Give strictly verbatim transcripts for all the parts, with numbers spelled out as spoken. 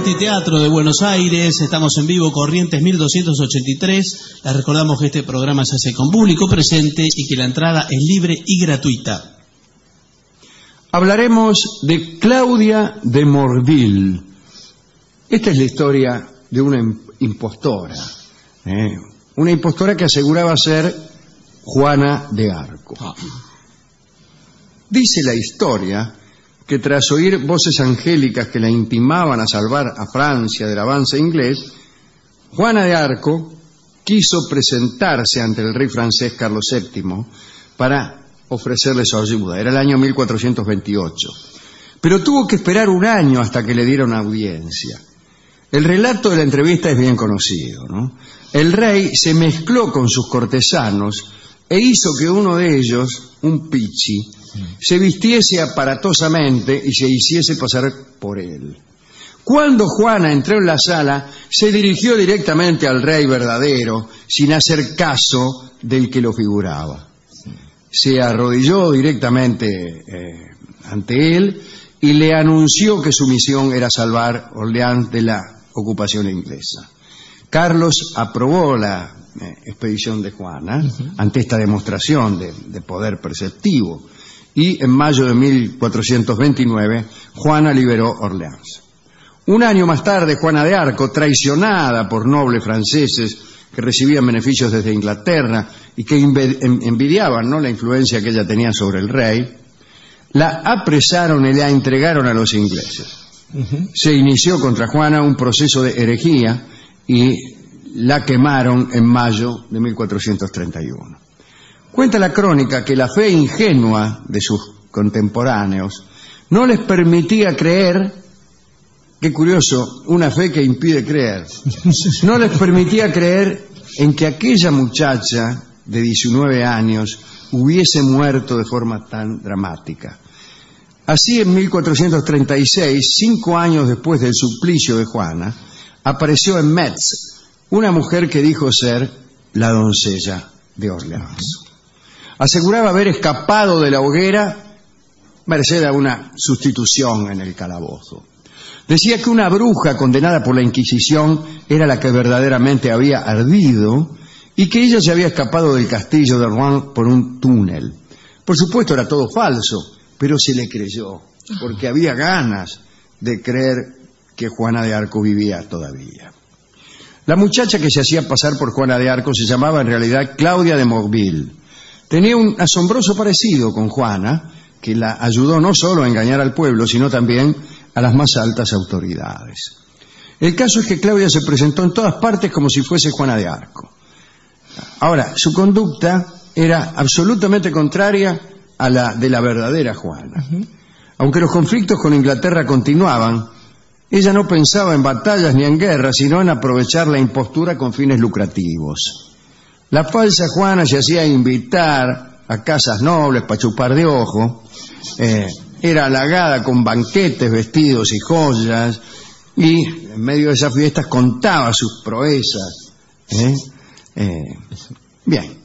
Anfiteatro de Buenos Aires. Estamos en vivo, Corrientes mil doscientos ochenta y tres. Les recordamos que este programa se hace con público presente y que la entrada es libre y gratuita. Hablaremos de Claudia de Morville. Esta es la historia de una impostora, ¿eh? Una impostora que aseguraba ser Juana de Arco. Dice la historia que tras oír voces angélicas que la intimaban a salvar a Francia del avance inglés, Juana de Arco quiso presentarse ante el rey francés Carlos séptimo para ofrecerle su ayuda. Era el año mil cuatrocientos veintiocho. Pero tuvo que esperar un año hasta que le dieron audiencia. El relato de la entrevista es bien conocido, ¿no? El rey se mezcló con sus cortesanos e hizo que uno de ellos, un pichi, se vistiese aparatosamente y se hiciese pasar por él. Cuando Juana entró en la sala, se dirigió directamente al rey verdadero, sin hacer caso del que lo figuraba. Se arrodilló directamente eh, ante él y le anunció que su misión era salvar Orleans de la ocupación inglesa. Carlos aprobó la eh, expedición de Juana uh-huh. ante esta demostración de, de poder perceptivo, y en mayo de mil cuatrocientos veintinueve Juana liberó Orleans. Un año más tarde, Juana de Arco, traicionada por nobles franceses que recibían beneficios desde Inglaterra y que envidiaban, ¿no?, la influencia que ella tenía sobre el rey, la apresaron y la entregaron a los ingleses. Uh-huh. Se inició contra Juana un proceso de herejía y la quemaron en mayo de mil cuatrocientos treinta y uno. Cuenta la crónica que la fe ingenua de sus contemporáneos no les permitía creer, qué curioso, una fe que impide creer, no les permitía creer en que aquella muchacha de diecinueve años hubiese muerto de forma tan dramática. Así, en mil cuatrocientos treinta y seis, cinco años después del suplicio de Juana, apareció en Metz una mujer que dijo ser la doncella de Orleans. Aseguraba haber escapado de la hoguera merced a una sustitución en el calabozo. Decía que una bruja condenada por la Inquisición era la que verdaderamente había ardido y que ella se había escapado del castillo de Rouen por un túnel. Por supuesto era todo falso, pero se le creyó, porque había ganas de creer que Juana de Arco vivía todavía. La muchacha que se hacía pasar por Juana de Arco se llamaba en realidad Claudia de Morville. Tenía un asombroso parecido con Juana, que la ayudó no solo a engañar al pueblo, sino también a las más altas autoridades. El caso es que Claudia se presentó en todas partes como si fuese Juana de Arco. Ahora, su conducta era absolutamente contraria a la de la verdadera Juana. Uh-huh. Aunque los conflictos con Inglaterra continuaban, ella no pensaba en batallas ni en guerras, sino en aprovechar la impostura con fines lucrativos. La falsa Juana se hacía invitar a casas nobles para chupar de ojo, eh, era halagada con banquetes, vestidos y joyas, y en medio de esas fiestas contaba sus proezas. ¿eh? Eh, bien,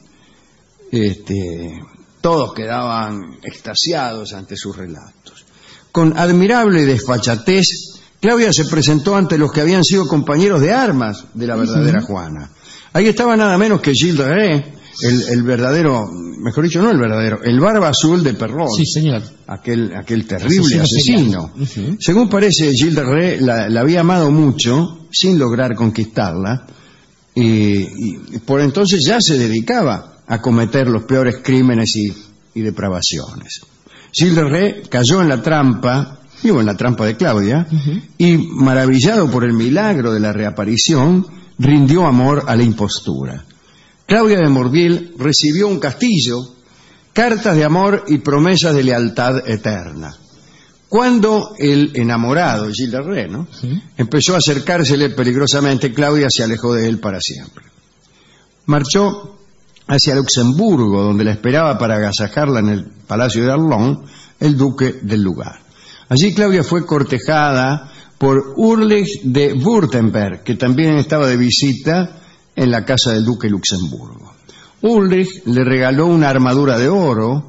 este, todos quedaban extasiados ante sus relatos. Con admirable desfachatez, Claudia se presentó ante los que habían sido compañeros de armas de la verdadera Juana. Ahí estaba nada menos que Gilles de Rais, el, el verdadero, mejor dicho, no el verdadero, el barba azul de Perron. Sí, señor. Aquel, aquel terrible asesino. asesino. Uh-huh. Según parece, Gilles de Rais la, la había amado mucho, sin lograr conquistarla, y, y por entonces ya se dedicaba a cometer los peores crímenes y, y depravaciones. Gilles de Rais cayó en la trampa, digo en la trampa de Claudia, uh-huh. y maravillado por el milagro de la reaparición, rindió amor a la impostura. Claudia de Morville recibió un castillo, cartas de amor y promesas de lealtad eterna. Cuando el enamorado, Gilles de Rais, ¿no?, ¿sí?, empezó a acercársele peligrosamente, Claudia se alejó de él para siempre. Marchó hacia Luxemburgo, donde la esperaba para agasajarla en el Palacio de Arlon el duque del lugar. Allí Claudia fue cortejada por Ulrich de Württemberg, que también estaba de visita en la casa del duque de Luxemburgo. Ulrich le regaló una armadura de oro,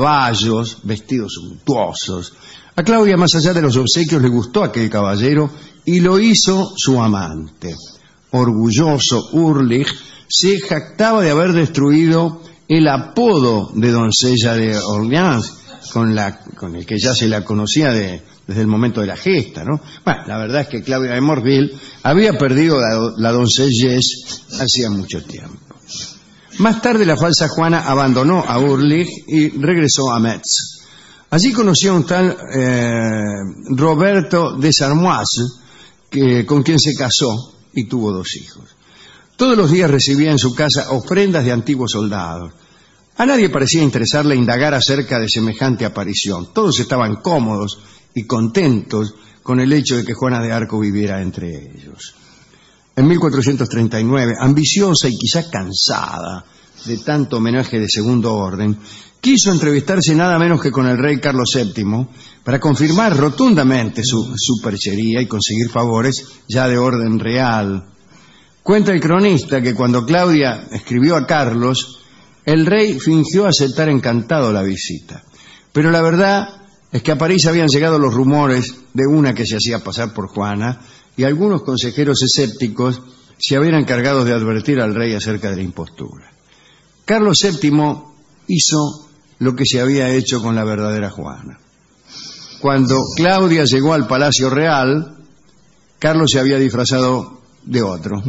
caballos, vestidos suntuosos. A Claudia, más allá de los obsequios, le gustó aquel caballero y lo hizo su amante. Orgulloso, Urlich se jactaba de haber destruido el apodo de doncella de Orleans, con, la, con el que ya se la conocía de, desde el momento de la gesta, ¿no? Bueno, la verdad es que Claudia de Morville había perdido la, la doncellez hacía mucho tiempo. Más tarde la falsa Juana abandonó a Urlich y regresó a Metz. Allí conoció a un tal eh, Roberto de Sarmoise, que, con quien se casó y tuvo dos hijos. Todos los días recibía en su casa ofrendas de antiguos soldados. A nadie parecía interesarle indagar acerca de semejante aparición. Todos estaban cómodos y contentos con el hecho de que Juana de Arco viviera entre ellos. En mil cuatrocientos treinta y nueve, ambiciosa y quizá cansada de tanto homenaje de segundo orden, quiso entrevistarse nada menos que con el rey Carlos séptimo para confirmar rotundamente su superchería y conseguir favores ya de orden real. Cuenta el cronista que cuando Claudia escribió a Carlos, el rey fingió aceptar encantado la visita. Pero la verdad es que a París habían llegado los rumores de una que se hacía pasar por Juana, y algunos consejeros escépticos se habían encargado de advertir al rey acerca de la impostura. Carlos séptimo hizo lo que se había hecho con la verdadera Juana. Cuando Claudia llegó al Palacio Real, Carlos se había disfrazado de otro.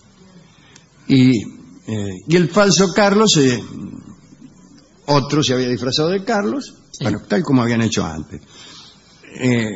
Y, eh, y el falso Carlos, eh, otro se había disfrazado de Carlos, bueno, tal como habían hecho antes. Eh,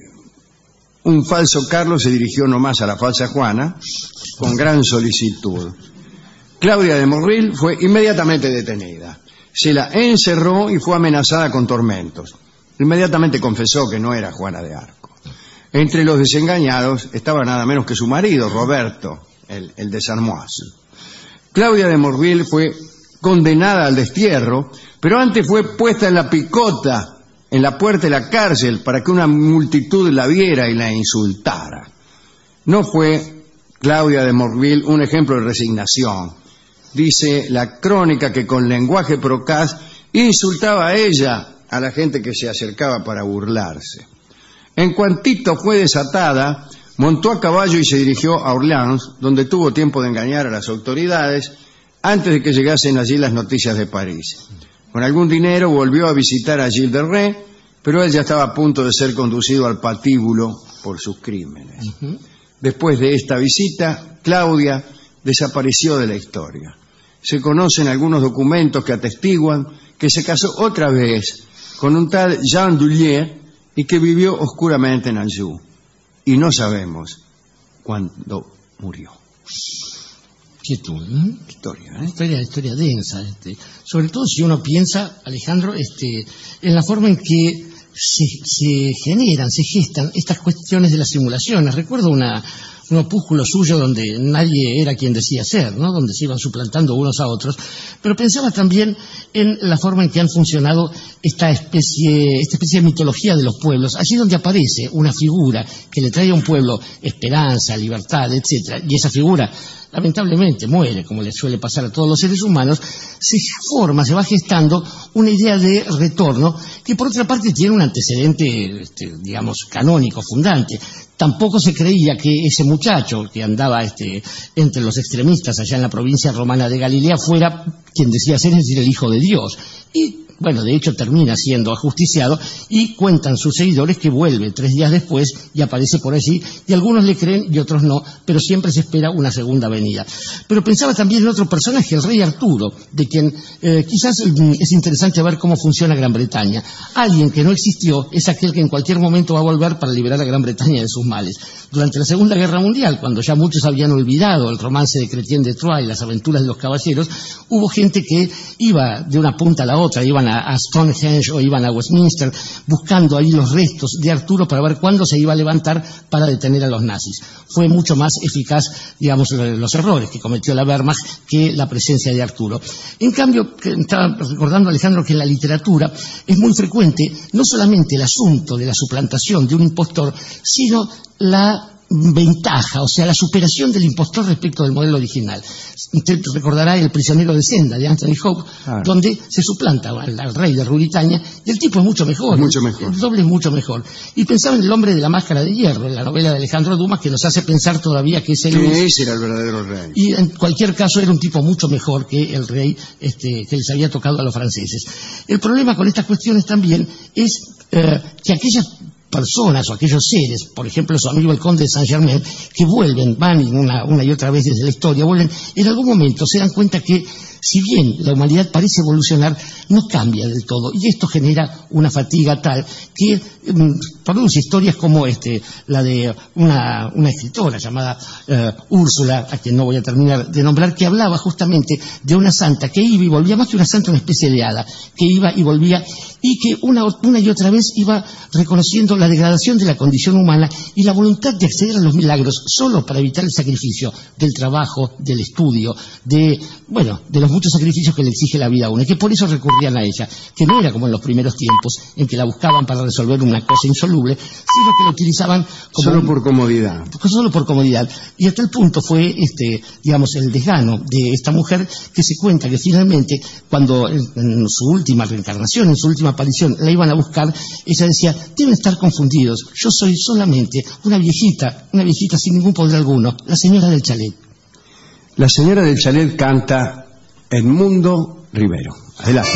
un falso Carlos se dirigió nomás a la falsa Juana con gran solicitud. Claudia de Morville fue inmediatamente detenida. Se la encerró y fue amenazada con tormentos. Inmediatamente confesó que no era Juana de Arco. Entre los desengañados estaba nada menos que su marido, Roberto, el, el de Sarmoise. Claudia de Morville fue condenada al destierro, pero antes fue puesta en la picota, en la puerta de la cárcel, para que una multitud la viera y la insultara. No fue Claudia de Morville un ejemplo de resignación. Dice la crónica que con lenguaje procaz insultaba a ella a la gente que se acercaba para burlarse. En cuantito fue desatada, montó a caballo y se dirigió a Orleans, donde tuvo tiempo de engañar a las autoridades antes de que llegasen allí las noticias de París. Con algún dinero volvió a visitar a Gilles de Rais, pero él ya estaba a punto de ser conducido al patíbulo por sus crímenes. Uh-huh. Después de esta visita, Claudia desapareció de la historia. Se conocen algunos documentos que atestiguan que se casó otra vez con un tal Jean Dullier y que vivió oscuramente en Anjou. Y no sabemos cuándo murió. Quietud, ¿eh? Historia, ¿eh? Historia, historia densa, este. Sobre todo si uno piensa, Alejandro, este, en la forma en que se, se generan, se gestan estas cuestiones de las simulaciones. Recuerdo una, un opúsculo suyo donde nadie era quien decía ser, ¿no? Donde se iban suplantando unos a otros, pero pensaba también en la forma en que han funcionado esta especie, esta especie de mitología de los pueblos, allí donde aparece una figura que le trae a un pueblo esperanza, libertad, etcétera, y esa figura lamentablemente muere, como le suele pasar a todos los seres humanos, se forma, se va gestando una idea de retorno que por otra parte tiene un antecedente, este, digamos, canónico, fundante. Tampoco se creía que ese muchacho que andaba este, entre los extremistas allá en la provincia romana de Galilea fuera quien decía ser, es decir, el Hijo de Dios. Y bueno, de hecho termina siendo ajusticiado y cuentan sus seguidores que vuelve tres días después y aparece por allí, y algunos le creen y otros no, pero siempre se espera una segunda venida. Pero pensaba también en otro personaje, el rey Arturo, de quien eh, quizás es interesante ver cómo funciona Gran Bretaña. Alguien que no existió es aquel que en cualquier momento va a volver para liberar a Gran Bretaña de sus males. Durante la Segunda Guerra Mundial, cuando ya muchos habían olvidado el romance de Chrétien de Troyes y las aventuras de los caballeros, hubo gente que iba de una punta a la otra, iban a, a Stonehenge o iban a Westminster buscando ahí los restos de Arturo para ver cuándo se iba a levantar para detener a los nazis. Fue mucho más eficaz, digamos, los errores que cometió la Wehrmacht que la presencia de Arturo. En cambio, estaba recordando, Alejandro, que en la literatura es muy frecuente no solamente el asunto de la suplantación de un impostor, sino la ventaja, o sea, la superación del impostor respecto del modelo original. Usted recordará El prisionero de Zenda, de Anthony Hope, ah. donde se suplanta al, al rey de Ruritania, y el tipo es mucho mejor. Mucho mejor. El doble es mucho mejor. Y pensaba en El hombre de la máscara de hierro, en la novela de Alejandro Dumas, que nos hace pensar todavía que ese que ese era el verdadero rey. Y en cualquier caso era un tipo mucho mejor que el rey este, que les había tocado a los franceses. El problema con estas cuestiones también es eh, que aquellas personas o aquellos seres, por ejemplo su amigo el conde de Saint-Germain, que vuelven, van una, una y otra vez desde la historia, vuelven, en algún momento se dan cuenta que si bien la humanidad parece evolucionar, no cambia del todo, y esto genera una fatiga tal que um, produce historias como este, la de una, una escritora llamada uh, Úrsula, a quien no voy a terminar de nombrar, que hablaba justamente de una santa que iba y volvía, más que una santa, una especie de hada, que iba y volvía, y que una, una y otra vez iba reconociendo la degradación de la condición humana y la voluntad de acceder a los milagros solo para evitar el sacrificio del trabajo, del estudio, de, bueno, de los muchos sacrificios que le exige la vida a uno, y que por eso recurrían a ella, que no era como en los primeros tiempos en que la buscaban para resolver una cosa insoluble, sino que la utilizaban como solo un, por comodidad. Solo por comodidad. Y a tal punto fue, este, digamos, el desgano de esta mujer que se cuenta que finalmente, cuando en, en su última reencarnación, en su última aparición, la iban a buscar, ella decía, deben estar confundidos, yo soy solamente una viejita, una viejita sin ningún poder alguno, la señora del chalet. La señora del chalet canta Edmundo Rivero. Adelante.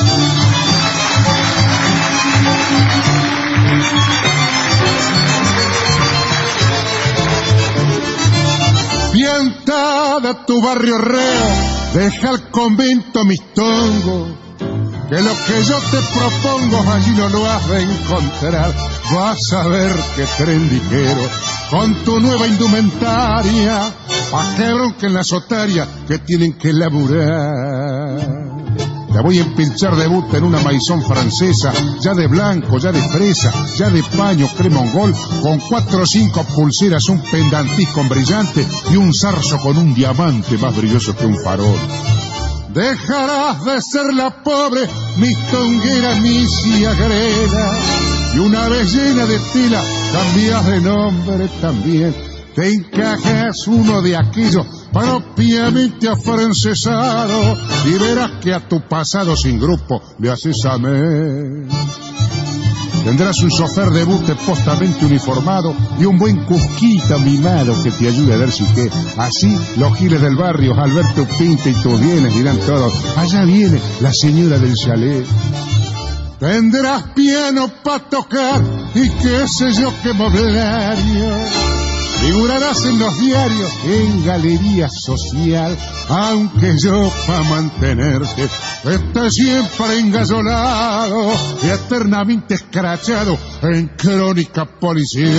Piantada tu barrio reo, deja el convento mis tongos, que lo que yo te propongo allí no lo has de encontrar. Vas a ver que tren ligero, con tu nueva indumentaria, pa' que bronquen las otarias que tienen que laburar. Te voy a empinchar de buta en una maizón francesa, ya de blanco, ya de fresa, ya de paño cremongol, con cuatro o cinco pulseras, un pendantis con brillante y un zarzo con un diamante más brilloso que un farol. Dejarás de ser la pobre mistonguera misia grela, y una vez llena de tela cambias de nombre también. Te encajas uno de aquellos propiamente afrancesado y verás que a tu pasado sin grupo le haces amén. Tendrás un chofer de bute postamente uniformado y un buen cusquita mimado que te ayude a ver si qué. Así los giles del barrio, al ver tu pinta y tus bienes, dirán todos, allá viene la señora del chalet. Tendrás piano para tocar y qué sé yo qué mobiliario. Figurarás en los diarios, en galería social, aunque yo pa' mantenerte esté siempre engallolado y eternamente escrachado en crónica policial.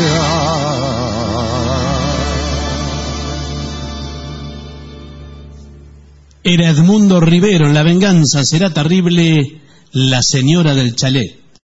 Era Edmundo Rivero en La venganza será terrible, la señora del chalet.